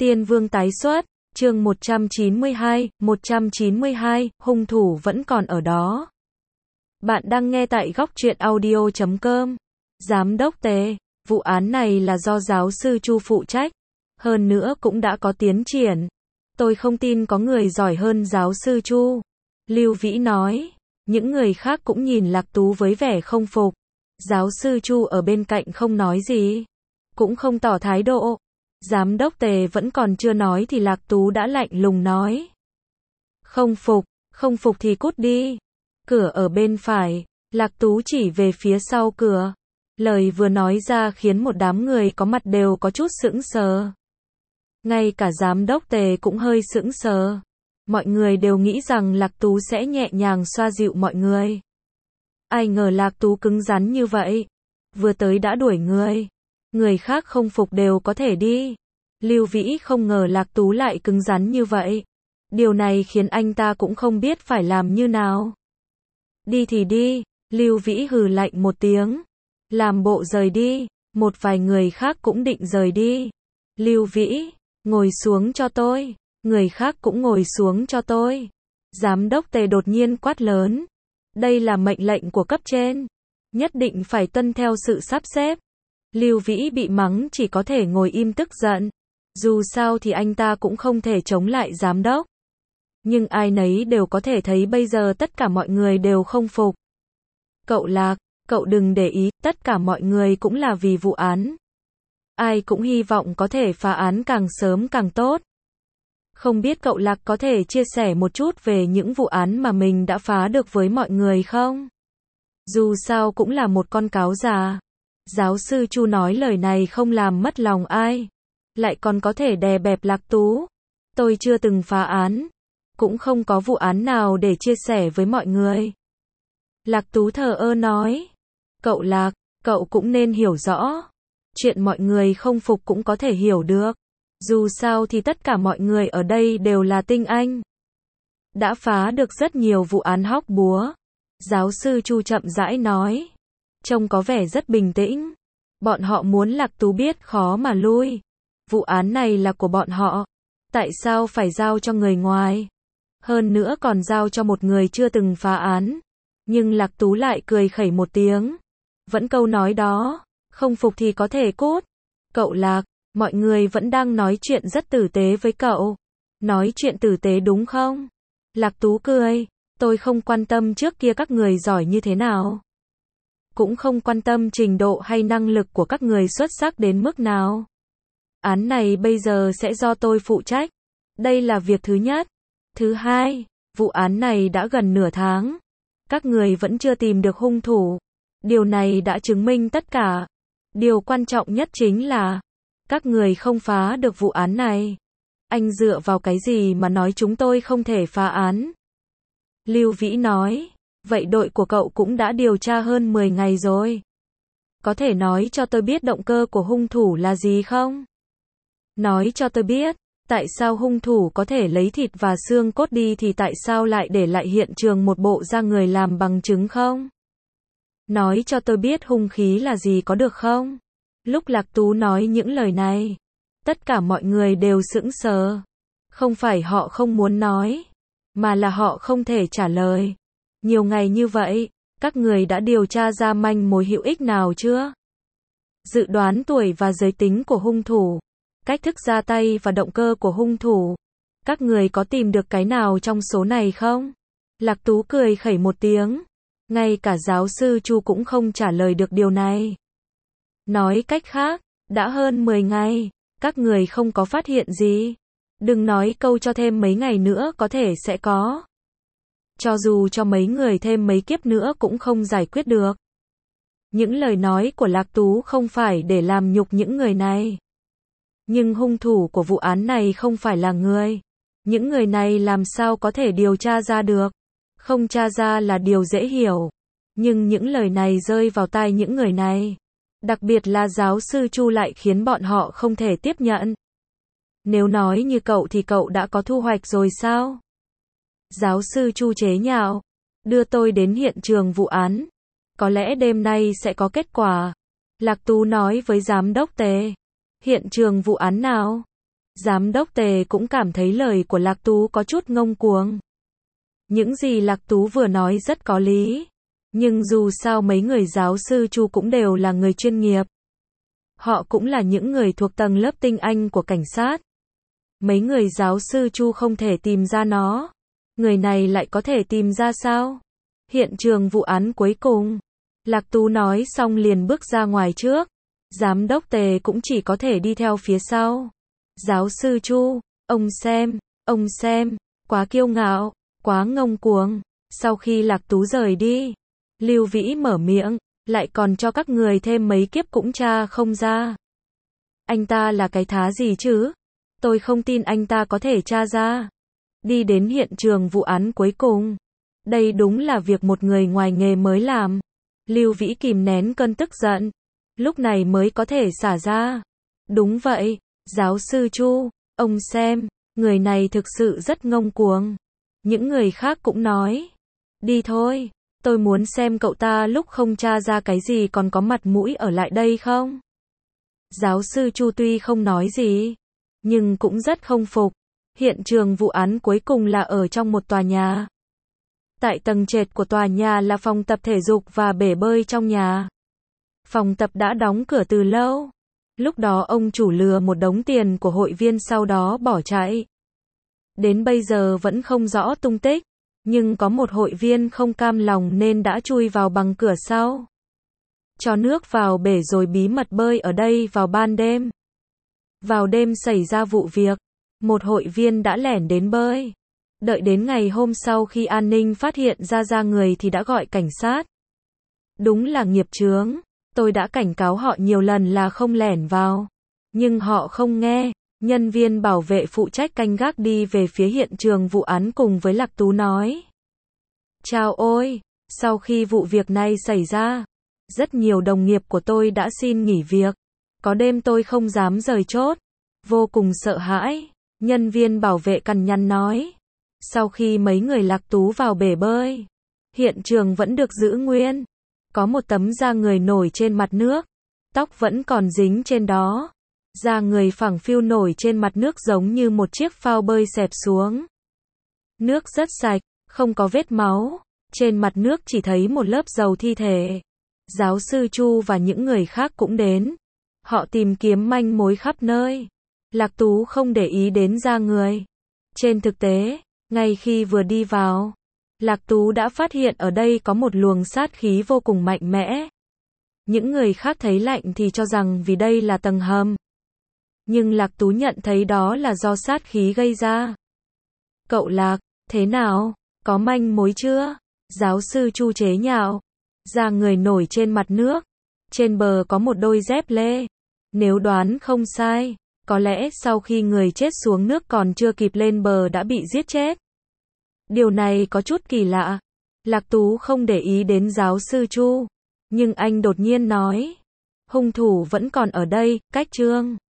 Tiên Vương tái xuất, chương 192, hung thủ vẫn còn ở đó. Bạn đang nghe tại góc truyện audio.com. Giám đốc Tề, vụ án này là do giáo sư Chu phụ trách, hơn nữa cũng đã có tiến triển. Tôi không tin có người giỏi hơn giáo sư Chu. Lưu Vĩ nói, những người khác cũng nhìn Lạc Tú với vẻ không phục. Giáo sư Chu ở bên cạnh không nói gì, cũng không tỏ thái độ. Giám đốc Tề vẫn còn chưa nói thì Lạc Tú đã lạnh lùng nói. Không phục thì cút đi. Cửa ở bên phải, Lạc Tú chỉ về phía sau cửa. Lời vừa nói ra khiến một đám người có mặt đều có chút sững sờ. Ngay cả giám đốc Tề cũng hơi sững sờ. Mọi người đều nghĩ rằng Lạc Tú sẽ nhẹ nhàng xoa dịu mọi người. Ai ngờ Lạc Tú cứng rắn như vậy. Vừa tới đã đuổi người. Người khác không phục đều có thể đi. Lưu Vĩ không ngờ Lạc Tú lại cứng rắn như vậy. Điều này khiến anh ta cũng không biết phải làm như nào. Đi thì đi, Lưu Vĩ hừ lạnh một tiếng. Làm bộ rời đi, một vài người khác cũng định rời đi. Lưu Vĩ, ngồi xuống cho tôi. Người khác cũng ngồi xuống cho tôi. Giám đốc Tề đột nhiên quát lớn. Đây là mệnh lệnh của cấp trên. Nhất định phải tuân theo sự sắp xếp. Lưu Vĩ bị mắng chỉ có thể ngồi im tức giận. Dù sao thì anh ta cũng không thể chống lại giám đốc. Nhưng ai nấy đều có thể thấy bây giờ tất cả mọi người đều không phục. Cậu Lạc, cậu đừng để ý, tất cả mọi người cũng là vì vụ án. Ai cũng hy vọng có thể phá án càng sớm càng tốt. Không biết cậu Lạc có thể chia sẻ một chút về những vụ án mà mình đã phá được với mọi người không? Dù sao cũng là một con cáo già. Giáo sư Chu nói lời này không làm mất lòng ai. Lại còn có thể đè bẹp Lạc Tú. Tôi chưa từng phá án. Cũng không có vụ án nào để chia sẻ với mọi người. Lạc Tú thờ ơ nói. Cậu Lạc, cậu cũng nên hiểu rõ. Chuyện mọi người không phục cũng có thể hiểu được. Dù sao thì tất cả mọi người ở đây đều là tinh anh. Đã phá được rất nhiều vụ án hóc búa. Giáo sư Chu chậm rãi nói. Trông có vẻ rất bình tĩnh. Bọn họ muốn Lạc Tú biết khó mà lui. Vụ án này là của bọn họ. Tại sao phải giao cho người ngoài? Hơn nữa còn giao cho một người chưa từng phá án. Nhưng Lạc Tú lại cười khẩy một tiếng. Vẫn câu nói đó. Không phục thì có thể cút. Cậu Lạc, mọi người vẫn đang nói chuyện rất tử tế với cậu. Nói chuyện tử tế đúng không? Lạc Tú cười. Tôi không quan tâm trước kia các người giỏi như thế nào. Cũng không quan tâm trình độ hay năng lực của các người xuất sắc đến mức nào. Án này bây giờ sẽ do tôi phụ trách. Đây là việc thứ nhất. Thứ hai, vụ án này đã gần nửa tháng. Các người vẫn chưa tìm được hung thủ. Điều này đã chứng minh tất cả. Điều quan trọng nhất chính là các người không phá được vụ án này. Anh dựa vào cái gì mà nói chúng tôi không thể phá án? Lưu Vĩ nói, vậy đội của cậu cũng đã điều tra hơn 10 ngày rồi. Có thể nói cho tôi biết động cơ của hung thủ là gì không? Nói cho tôi biết, tại sao hung thủ có thể lấy thịt và xương cốt đi thì tại sao lại để lại hiện trường một bộ da người làm bằng chứng không? Nói cho tôi biết hung khí là gì có được không? Lúc Lạc Tú nói những lời này, tất cả mọi người đều sững sờ. Không phải họ không muốn nói, mà là họ không thể trả lời. Nhiều ngày như vậy, các người đã điều tra ra manh mối hữu ích nào chưa? Dự đoán tuổi và giới tính của hung thủ, cách thức ra tay và động cơ của hung thủ. Các người có tìm được cái nào trong số này không? Lạc Tú cười khẩy một tiếng. Ngay cả giáo sư Chu cũng không trả lời được điều này. Nói cách khác, đã hơn 10 ngày, các người không có phát hiện gì. Đừng nói câu cho thêm mấy ngày nữa có thể sẽ có. Cho dù cho mấy người thêm mấy kiếp nữa cũng không giải quyết được. Những lời nói của Lạc Tú không phải để làm nhục những người này. Nhưng hung thủ của vụ án này không phải là người. Những người này làm sao có thể điều tra ra được? Không tra ra là điều dễ hiểu. Nhưng những lời này rơi vào tai những người này. Đặc biệt là giáo sư Chu lại khiến bọn họ không thể tiếp nhận. Nếu nói như cậu thì cậu đã có thu hoạch rồi sao? Giáo sư Chu chế nhạo. Đưa tôi đến hiện trường vụ án. Có lẽ đêm nay sẽ có kết quả. Lạc Tú nói với giám đốc Tề. Hiện trường vụ án nào? Giám đốc Tề cũng cảm thấy lời của Lạc Tú có chút ngông cuồng. Những gì Lạc Tú vừa nói rất có lý. Nhưng dù sao mấy người giáo sư Chu cũng đều là người chuyên nghiệp. Họ cũng là những người thuộc tầng lớp tinh anh của cảnh sát. Mấy người giáo sư Chu không thể tìm ra nó. Người này lại có thể tìm ra sao? Hiện trường vụ án cuối cùng. Lạc Tú nói xong liền bước ra ngoài trước. Giám đốc Tề cũng chỉ có thể đi theo phía sau. Giáo sư Chu, ông xem, quá kiêu ngạo, quá ngông cuồng. Sau khi Lạc Tú rời đi, Lưu Vĩ mở miệng, lại còn cho các người thêm mấy kiếp cũng tra không ra. Anh ta là cái thá gì chứ? Tôi không tin anh ta có thể tra ra. Đi đến hiện trường vụ án cuối cùng. Đây đúng là việc một người ngoài nghề mới làm. Lưu Vĩ kìm nén cơn tức giận. Lúc này mới có thể xả ra. Đúng vậy, giáo sư Chu, ông xem, người này thực sự rất ngông cuồng. Những người khác cũng nói. Đi thôi, tôi muốn xem cậu ta lúc không tra ra cái gì còn có mặt mũi ở lại đây không? Giáo sư Chu tuy không nói gì, nhưng cũng rất không phục. Hiện trường vụ án cuối cùng là ở trong một tòa nhà. Tại tầng trệt của tòa nhà là phòng tập thể dục và bể bơi trong nhà. Phòng tập đã đóng cửa từ lâu. Lúc đó ông chủ lừa một đống tiền của hội viên sau đó bỏ chạy. Đến bây giờ vẫn không rõ tung tích. Nhưng có một hội viên không cam lòng nên đã chui vào bằng cửa sau. Cho nước vào bể rồi bí mật bơi ở đây vào ban đêm. Vào đêm xảy ra vụ việc. Một hội viên đã lẻn đến bơi. Đợi đến ngày hôm sau khi an ninh phát hiện ra người thì đã gọi cảnh sát. Đúng là nghiệp chướng. Tôi đã cảnh cáo họ nhiều lần là không lẻn vào. Nhưng họ không nghe. Nhân viên bảo vệ phụ trách canh gác đi về phía hiện trường vụ án cùng với Lạc Tú nói. Chao ôi, sau khi vụ việc này xảy ra, rất nhiều đồng nghiệp của tôi đã xin nghỉ việc. Có đêm tôi không dám rời chốt. Vô cùng sợ hãi. Nhân viên bảo vệ cằn nhằn nói. Sau khi mấy người Lạc Tú vào bể bơi, hiện trường vẫn được giữ nguyên. Có một tấm da người nổi trên mặt nước. Tóc vẫn còn dính trên đó. Da người phẳng phiu nổi trên mặt nước giống như một chiếc phao bơi xẹp xuống. Nước rất sạch, không có vết máu. Trên mặt nước chỉ thấy một lớp dầu thi thể. Giáo sư Chu và những người khác cũng đến. Họ tìm kiếm manh mối khắp nơi. Lạc Tú không để ý đến da người. Trên thực tế, ngay khi vừa đi vào, Lạc Tú đã phát hiện ở đây có một luồng sát khí vô cùng mạnh mẽ. Những người khác thấy lạnh thì cho rằng vì đây là tầng hầm. Nhưng Lạc Tú nhận thấy đó là do sát khí gây ra. Cậu Lạc, thế nào? Có manh mối chưa? Giáo sư Chu chế nhạo. Da người nổi trên mặt nước. Trên bờ có một đôi dép lê. Nếu đoán không sai, có lẽ sau khi người chết xuống nước còn chưa kịp lên bờ đã bị giết chết. Điều này có chút kỳ lạ. Lạc Tú không để ý đến giáo sư Chu. Nhưng anh đột nhiên nói. Hung thủ vẫn còn ở đây, cách chương